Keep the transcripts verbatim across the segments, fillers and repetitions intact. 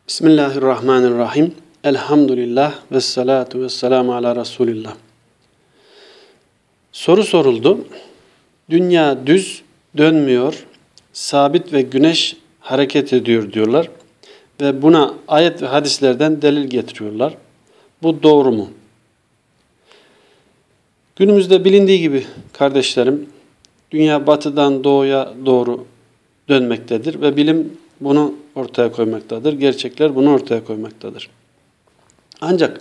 Bismillahirrahmanirrahim. Elhamdülillah ve salatu ve selamu ala Resulillah. Soru soruldu. Dünya düz dönmüyor, sabit ve güneş hareket ediyor diyorlar. Ve buna ayet ve hadislerden delil getiriyorlar. Bu doğru mu? Günümüzde bilindiği gibi kardeşlerim, dünya batıdan doğuya doğru dönmektedir ve bilim bunu ortaya koymaktadır. Gerçekler bunu ortaya koymaktadır. Ancak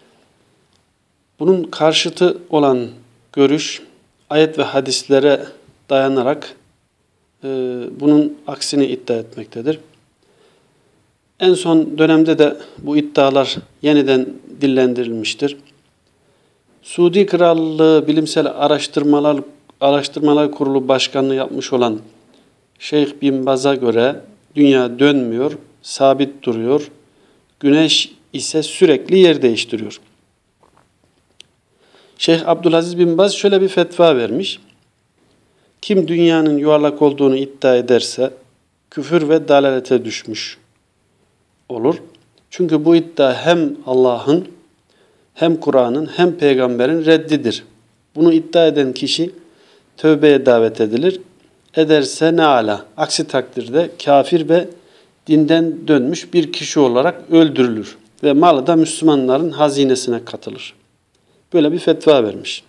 bunun karşıtı olan görüş ayet ve hadislere dayanarak e, bunun aksini iddia etmektedir. En son dönemde de bu iddialar yeniden dillendirilmiştir. Suudi Krallığı Bilimsel Araştırmalar Araştırmalar Kurulu Başkanlığı yapmış olan Şeyh Bin Baz'a göre dünya dönmüyor, sabit duruyor. Güneş ise sürekli yer değiştiriyor. Şeyh Abdülaziz Bin Baz şöyle bir fetva vermiş. Kim dünyanın yuvarlak olduğunu iddia ederse küfür ve dalalete düşmüş olur. Çünkü bu iddia hem Allah'ın hem Kur'an'ın hem peygamberin reddidir. Bunu iddia eden kişi tövbeye davet edilir. Ederse ne ala. Aksi takdirde kafir ve dinden dönmüş bir kişi olarak öldürülür ve malı da Müslümanların hazinesine katılır. Böyle bir fetva vermiş.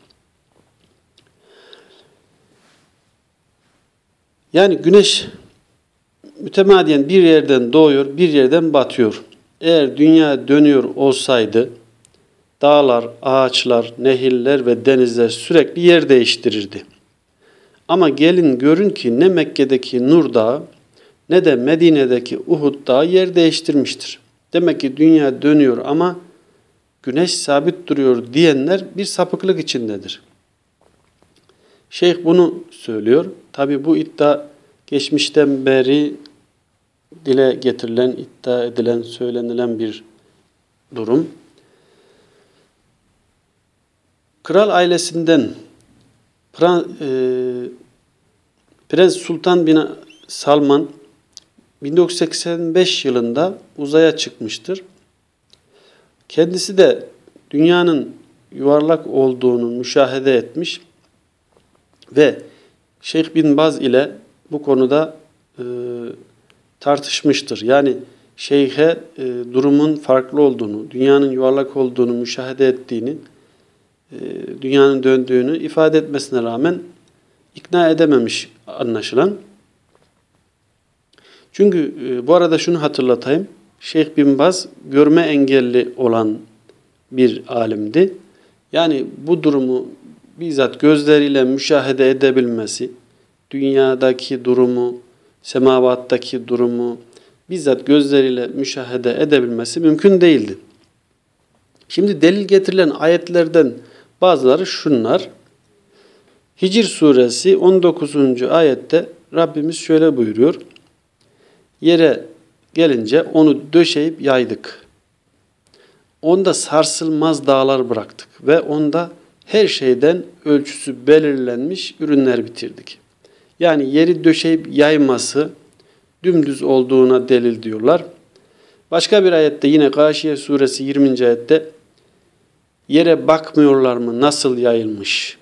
Yani güneş mütemadiyen bir yerden doğuyor, bir yerden batıyor. Eğer dünya dönüyor olsaydı dağlar, ağaçlar, nehirler ve denizler sürekli yer değiştirirdi. Ama gelin görün ki ne Mekke'deki Nur Dağı ne de Medine'deki Uhud Dağı yer değiştirmiştir. Demek ki dünya dönüyor ama güneş sabit duruyor diyenler bir sapıklık içindedir. Şeyh bunu söylüyor. Tabi bu iddia geçmişten beri dile getirilen, iddia edilen, söylenilen bir durum. Kral ailesinden Prens Sultan bin Salman bin dokuz yüz seksen beş yılında uzaya çıkmıştır. Kendisi de dünyanın yuvarlak olduğunu müşahede etmiş ve Şeyh Bin Baz ile bu konuda e, tartışmıştır. Yani şeyhe e, durumun farklı olduğunu, dünyanın yuvarlak olduğunu müşahede ettiğini, e, dünyanın döndüğünü ifade etmesine rağmen ikna edememiş anlaşılan. Çünkü e, bu arada şunu hatırlatayım. Şeyh Bin Baz görme engelli olan bir alimdi. Yani bu durumu bizzat gözleriyle müşahede edebilmesi, dünyadaki durumu, semavattaki durumu bizzat gözleriyle müşahede edebilmesi mümkün değildi. Şimdi delil getirilen ayetlerden bazıları şunlar. Hicr suresi on dokuzuncu ayette Rabbimiz şöyle buyuruyor. Yere gelince onu döşeyip yaydık. Onda sarsılmaz dağlar bıraktık ve onda her şeyden ölçüsü belirlenmiş ürünler bitirdik. Yani yeri döşeyip yayması dümdüz olduğuna delil diyorlar. Başka bir ayette yine Gâşiye suresi yirminci ayette yere bakmıyorlar mı nasıl yayılmış?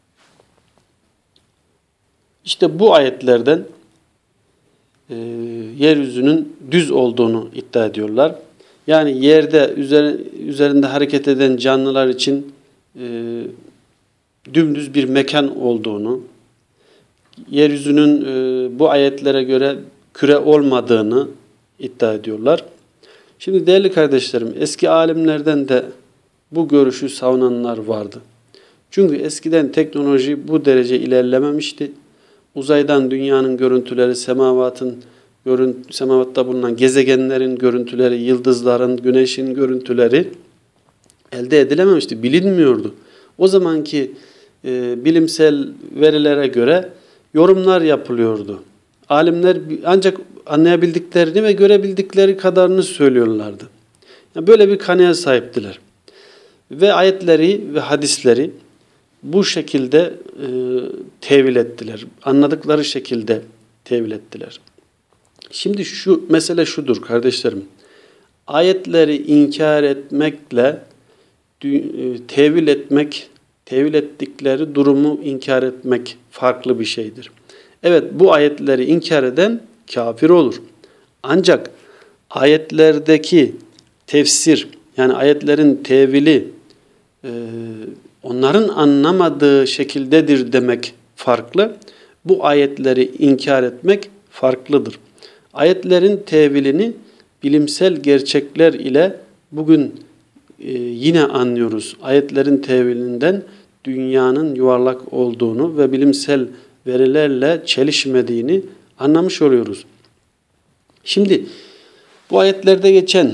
İşte bu ayetlerden e, yeryüzünün düz olduğunu iddia ediyorlar. Yani yerde üzerinde hareket eden canlılar için e, dümdüz bir mekan olduğunu, yeryüzünün e, bu ayetlere göre küre olmadığını iddia ediyorlar. Şimdi değerli kardeşlerim, eski alimlerden de bu görüşü savunanlar vardı. Çünkü eskiden teknoloji bu derece ilerlememişti. Uzaydan dünyanın görüntüleri, semavatın görün, semavatta bulunan gezegenlerin görüntüleri, yıldızların, güneşin görüntüleri elde edilememişti, bilinmiyordu. O zamanki e, bilimsel verilere göre yorumlar yapılıyordu. Alimler ancak anlayabildiklerini ve görebildikleri kadarını söylüyorlardı. Yani böyle bir kanıya sahiptiler. Ve ayetleri ve hadisleri bu şekilde e, tevil ettiler. Anladıkları şekilde tevil ettiler. Şimdi şu mesele şudur kardeşlerim. ayetleri inkar etmekle tevil etmek, tevil ettikleri durumu inkar etmek farklı bir şeydir. Evet, bu ayetleri inkar eden kafir olur. Ancak ayetlerdeki tefsir, yani ayetlerin tevili onların anlamadığı şekildedir demek farklı. Bu ayetleri inkar etmek farklıdır. Ayetlerin tevilini bilimsel gerçekler ile bugün e, yine anlıyoruz. Ayetlerin tevilinden dünyanın yuvarlak olduğunu ve bilimsel verilerle çelişmediğini anlamış oluyoruz. Şimdi bu ayetlerde geçen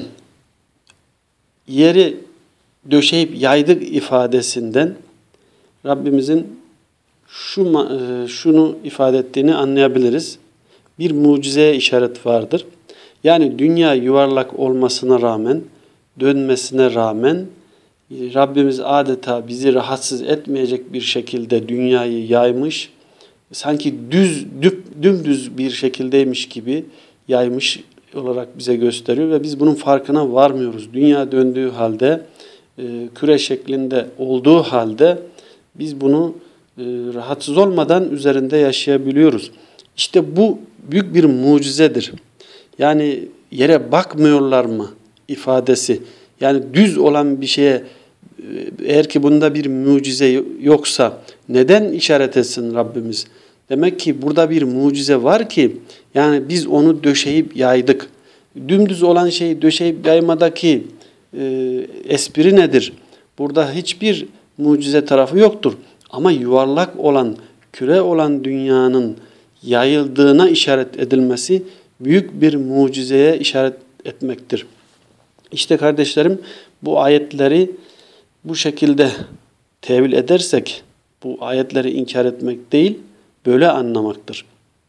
yeri döşeyip yaydık ifadesinden Rabbimizin şu şunu ifade ettiğini anlayabiliriz. Bir mucizeye işaret vardır. Yani dünya yuvarlak olmasına rağmen, dönmesine rağmen Rabbimiz adeta bizi rahatsız etmeyecek bir şekilde dünyayı yaymış, sanki düz düp, dümdüz bir şekildeymiş gibi yaymış olarak bize gösteriyor ve biz bunun farkına varmıyoruz. Dünya döndüğü halde, küre şeklinde olduğu halde biz bunu rahatsız olmadan üzerinde yaşayabiliyoruz. İşte bu büyük bir mucizedir. Yani yere bakmıyorlar mı ifadesi. Yani düz olan bir şeye eğer ki bunda bir mucize yoksa neden işaret etsin Rabbimiz? Demek ki burada bir mucize var ki yani biz onu döşeyip yaydık. Dümdüz olan şeyi döşeyip yaymadaki e, espri nedir? Burada hiçbir mucize tarafı yoktur. Ama yuvarlak olan, küre olan dünyanın yayıldığına işaret edilmesi büyük bir mucizeye işaret etmektir. İşte kardeşlerim, bu ayetleri bu şekilde tevil edersek, bu ayetleri inkar etmek değil, böyle anlamaktır.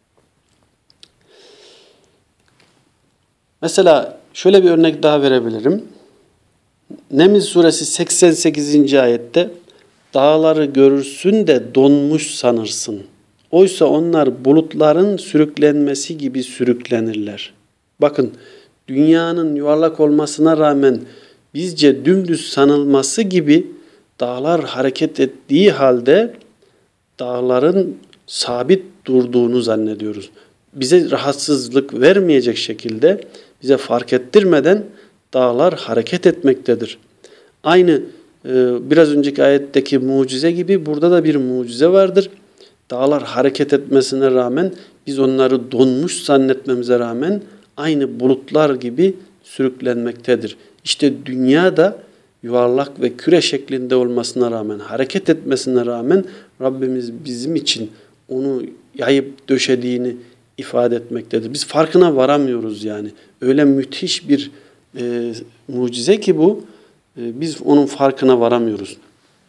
Mesela şöyle bir örnek daha verebilirim. Neml suresi seksen sekizinci ayette dağları görürsün de donmuş sanırsın. Oysa onlar bulutların sürüklenmesi gibi sürüklenirler. Bakın, dünyanın yuvarlak olmasına rağmen bizce dümdüz sanılması gibi dağlar hareket ettiği halde dağların sabit durduğunu zannediyoruz. Bize rahatsızlık vermeyecek şekilde, bize fark ettirmeden dağlar hareket etmektedir. Aynı e, biraz önceki ayetteki mucize gibi burada da bir mucize vardır. Dağlar hareket etmesine rağmen biz onları donmuş zannetmemize rağmen aynı bulutlar gibi sürüklenmektedir. İşte dünya da yuvarlak ve küre şeklinde olmasına rağmen, hareket etmesine rağmen Rabbimiz bizim için onu yayıp döşediğini ifade etmektedir. Biz farkına varamıyoruz yani. Öyle müthiş bir e, mucize ki bu, e, biz onun farkına varamıyoruz.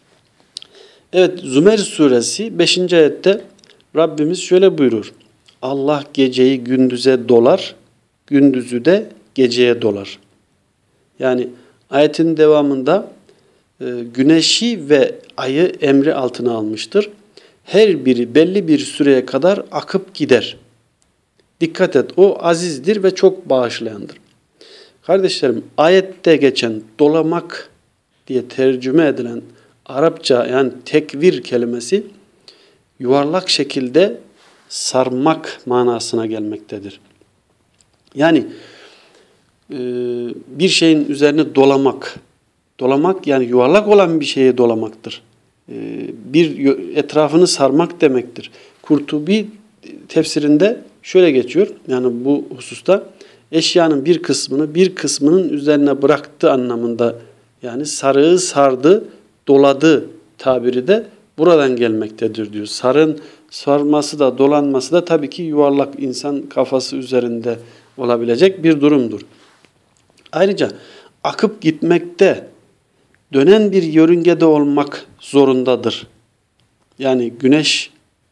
Evet, Zümer suresi beşinci ayette Rabbimiz şöyle buyurur. Allah geceyi gündüze dolar, gündüzü de geceye dolar. Yani ayetin devamında e, güneşi ve ayı emri altına almıştır. Her biri belli bir süreye kadar akıp gider. Dikkat et, o azizdir ve çok bağışlayandır. Kardeşlerim, ayette geçen dolamak diye tercüme edilen Arapça yani tekvir kelimesi yuvarlak şekilde sarmak manasına gelmektedir. Yani e, bir şeyin üzerine dolamak, dolamak yani yuvarlak olan bir şeye dolamaktır. E, bir etrafını sarmak demektir. Kurtubi tefsirinde şöyle geçiyor, yani bu hususta eşyanın bir kısmını bir kısmının üzerine bıraktı anlamında, yani sarığı sardı, doladı tabiri de buradan gelmektedir diyor. Sarın sarması da dolanması da tabii ki yuvarlak insan kafası üzerinde olabilecek bir durumdur. Ayrıca akıp gitmekte, dönen bir yörüngede olmak zorundadır. Yani güneş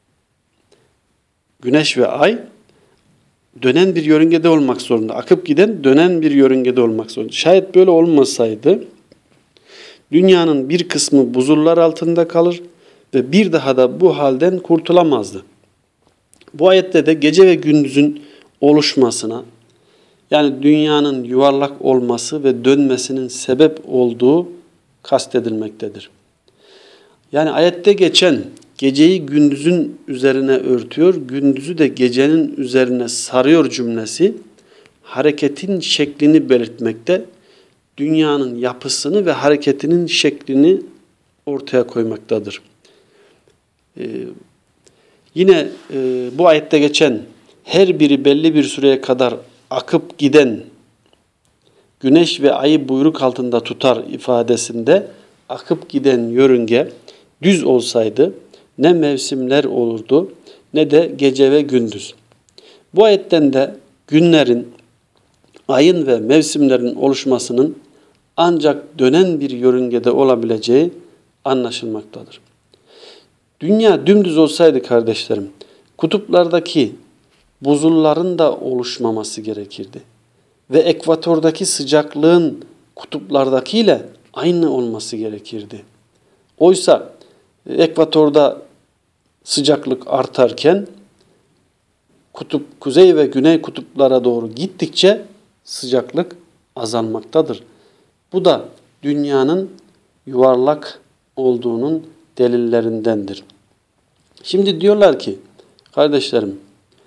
güneş ve ay dönen bir yörüngede olmak zorunda. Akıp giden dönen bir yörüngede olmak zorunda. Şayet böyle olmasaydı dünyanın bir kısmı buzullar altında kalır ve bir daha da bu halden kurtulamazdı. Bu ayette de gece ve gündüzün oluşmasına Yani dünyanın yuvarlak olması ve dönmesinin sebep olduğu kastedilmektedir. Yani ayette geçen geceyi gündüzün üzerine örtüyor, gündüzü de gecenin üzerine sarıyor cümlesi hareketin şeklini belirtmekte, dünyanın yapısını ve hareketinin şeklini ortaya koymaktadır. Ee, yine e, bu ayette geçen her biri belli bir süreye kadar akıp giden güneş ve ayı buyruk altında tutar ifadesinde akıp giden yörünge düz olsaydı ne mevsimler olurdu ne de gece ve gündüz. Bu ayetten de günlerin, ayın ve mevsimlerin oluşmasının ancak dönen bir yörüngede olabileceği anlaşılmaktadır. Dünya dümdüz olsaydı kardeşlerim, kutuplardaki buzulların da oluşmaması gerekirdi. Ve ekvatordaki sıcaklığın kutuplardakiyle aynı olması gerekirdi. Oysa ekvatorda sıcaklık artarken kutup, kuzey ve güney kutuplara doğru gittikçe sıcaklık azalmaktadır. Bu da dünyanın yuvarlak olduğunun delillerindendir. Şimdi diyorlar ki kardeşlerim,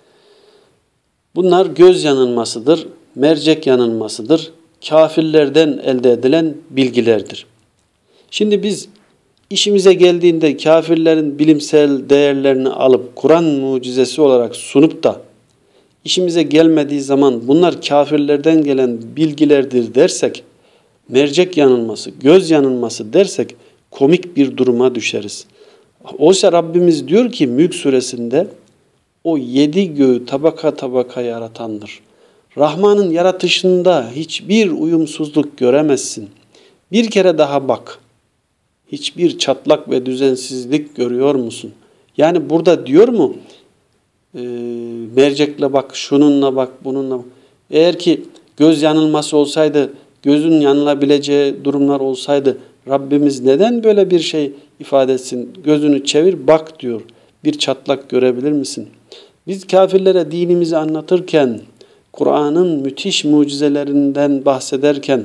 bunlar göz yanılmasıdır, mercek yanılmasıdır, kafirlerden elde edilen bilgilerdir. Şimdi biz işimize geldiğinde kafirlerin bilimsel değerlerini alıp Kur'an mucizesi olarak sunup da işimize gelmediği zaman bunlar kafirlerden gelen bilgilerdir dersek, mercek yanılması, göz yanılması dersek komik bir duruma düşeriz. Oysa Rabbimiz diyor ki Mülk suresinde o yedi göğü tabaka tabaka yaratandır. Rahman'ın yaratışında hiçbir uyumsuzluk göremezsin. Bir kere daha bak. Hiçbir çatlak ve düzensizlik görüyor musun? Yani burada diyor mu? E, mercekle bak, şununla bak, bununla bak. Eğer ki göz yanılması olsaydı, gözün yanılabileceği durumlar olsaydı Rabbimiz neden böyle bir şey ifade etsin? Gözünü çevir bak diyor. Bir çatlak görebilir misin? Biz kafirlere dinimizi anlatırken, Kur'an'ın müthiş mucizelerinden bahsederken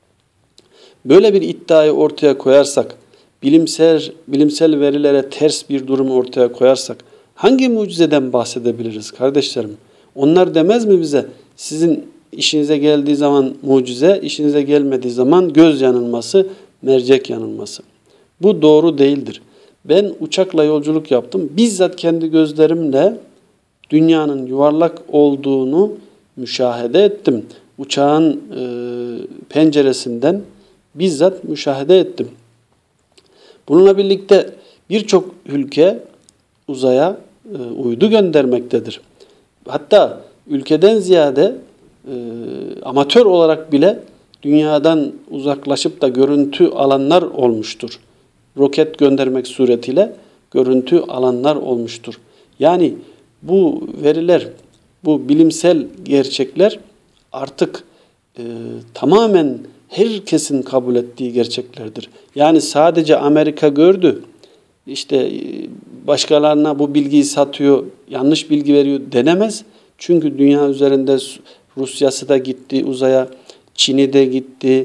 böyle bir iddiayı ortaya koyarsak, bilimsel bilimsel verilere ters bir durum ortaya koyarsak hangi mucizeden bahsedebiliriz kardeşlerim? Onlar demez mi bize sizin işinize geldiği zaman mucize, işinize gelmediği zaman göz yanılması, mercek yanılması. Bu doğru değildir. Ben uçakla yolculuk yaptım. Bizzat kendi gözlerimle dünyanın yuvarlak olduğunu müşahede ettim. Uçağın e, penceresinden bizzat müşahede ettim. Bununla birlikte birçok ülke uzaya e, uydu göndermektedir. Hatta ülkeden ziyade e, amatör olarak bile dünyadan uzaklaşıp da görüntü alanlar olmuştur. Roket göndermek suretiyle görüntü alanlar olmuştur. Yani bu veriler, bu bilimsel gerçekler artık e, tamamen herkesin kabul ettiği gerçeklerdir. Yani sadece Amerika gördü, işte başkalarına bu bilgiyi satıyor, yanlış bilgi veriyor denemez. Çünkü dünya üzerinde Rusya'sı da gitti uzaya, Çin'i de gitti,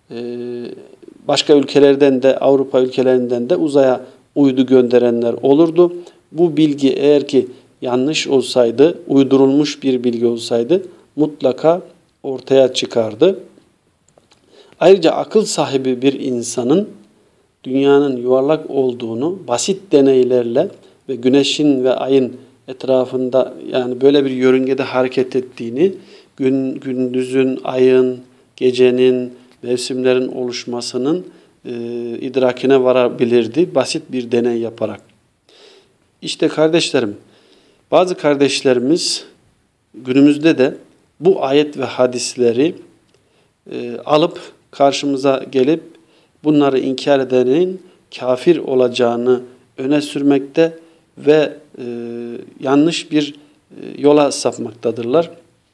başka ülkelerden de Avrupa ülkelerinden de uzaya uydu gönderenler olurdu. Bu bilgi eğer ki yanlış olsaydı, uydurulmuş bir bilgi olsaydı mutlaka ortaya çıkardı. Ayrıca akıl sahibi bir insanın dünyanın yuvarlak olduğunu basit deneylerle ve güneşin ve ayın etrafında yani böyle bir yörüngede hareket ettiğini, gün, gündüzün, ayın, gecenin, mevsimlerin oluşmasının e, idrakine varabilirdi basit bir deney yaparak. İşte kardeşlerim, bazı kardeşlerimiz günümüzde de bu ayet ve hadisleri e, alıp karşımıza gelip bunları inkar edenin kafir olacağını öne sürmekte ve e, yanlış bir e, yola sapmaktadırlar.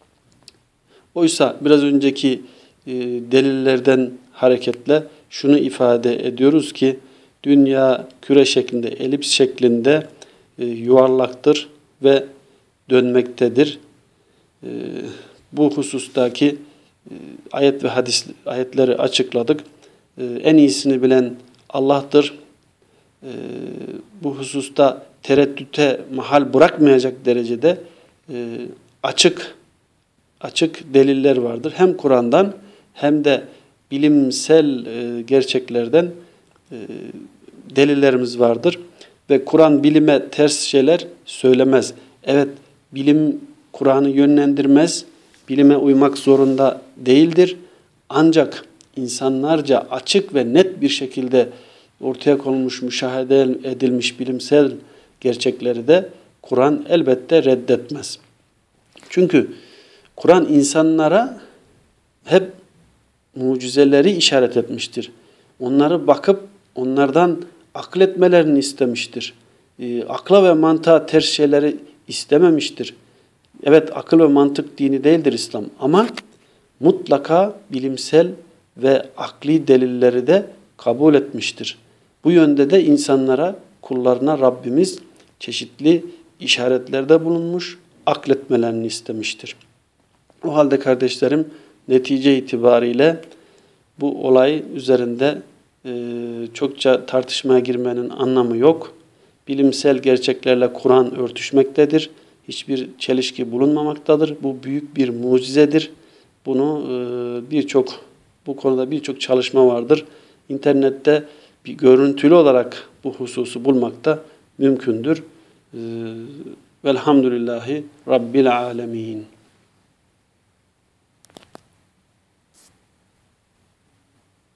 Oysa biraz önceki e, delillerden hareketle şunu ifade ediyoruz ki dünya küre şeklinde, elips şeklinde e, yuvarlaktır ve dönmektedir. E, bu husustaki e, ayet ve hadis ayetleri açıkladık. E, en iyisini bilen Allah'tır. E, bu hususta tereddüte mahal bırakmayacak derecede e, açık açık deliller vardır. Hem Kur'an'dan hem de bilimsel e, gerçeklerden e, delillerimiz vardır. Ve Kur'an bilime ters şeyler söylemez. Evet, bilim Kur'an'ı yönlendirmez, bilime uymak zorunda değildir. Ancak insanlarca açık ve net bir şekilde ortaya konulmuş, müşahede edilmiş bilimsel gerçekleri de Kur'an elbette reddetmez. Çünkü Kur'an insanlara hep mucizeleri işaret etmiştir. Onları bakıp onlardan akletmelerini istemiştir. E, akla ve mantığa ters şeyleri istememiştir. Evet, akıl ve mantık dini değildir İslam ama mutlaka bilimsel ve akli delilleri de kabul etmiştir. Bu yönde de insanlara, kullarına Rabbimiz çeşitli işaretlerde bulunmuş, akletmelerini istemiştir. O halde kardeşlerim, netice itibariyle bu olay üzerinde e, çokça tartışmaya girmenin anlamı yok. Bilimsel gerçeklerle Kur'an örtüşmektedir. Hiçbir çelişki bulunmamaktadır. Bu büyük bir mucizedir. Bunu e, birçok bu konuda birçok çalışma vardır. İnternette bir görüntülü olarak bu hususu bulmak da mümkündür. E, Velhamdülillahi Rabbil alemin.